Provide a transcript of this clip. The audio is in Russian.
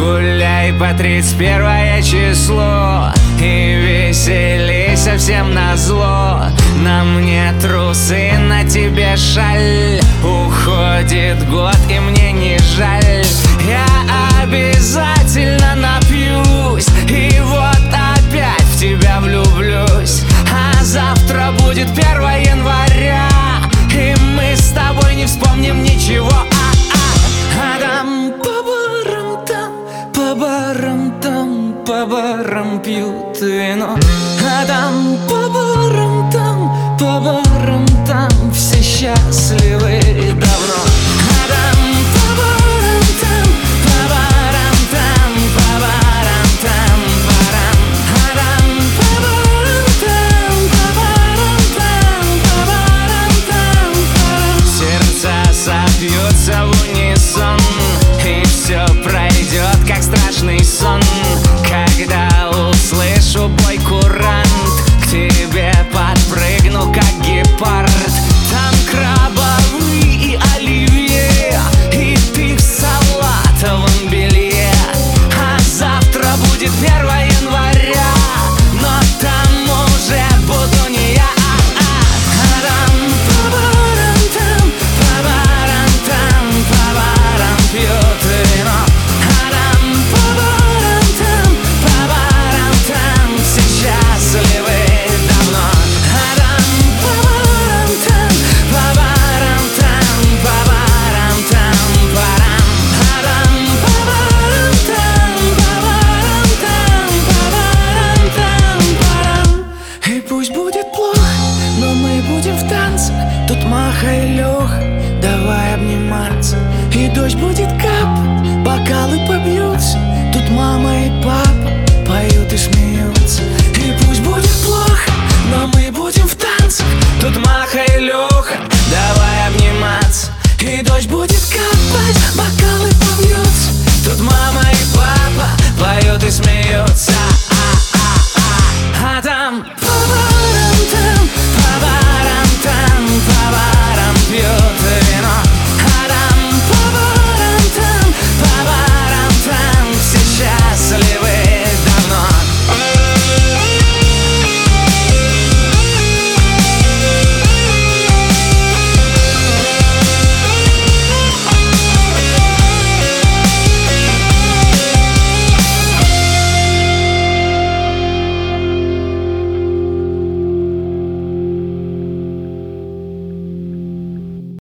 Гуляй по 31 число и веселей совсем назло. На мне трусы, на тебе шаль. Уходит год и мне не жаль. Я обязательно напьюсь и вот опять в тебя влюблюсь. А завтра будет 1 января, и мы с тобой не вспомним ничего. А там по барам там, по барам там, по барам пьют вино. А там по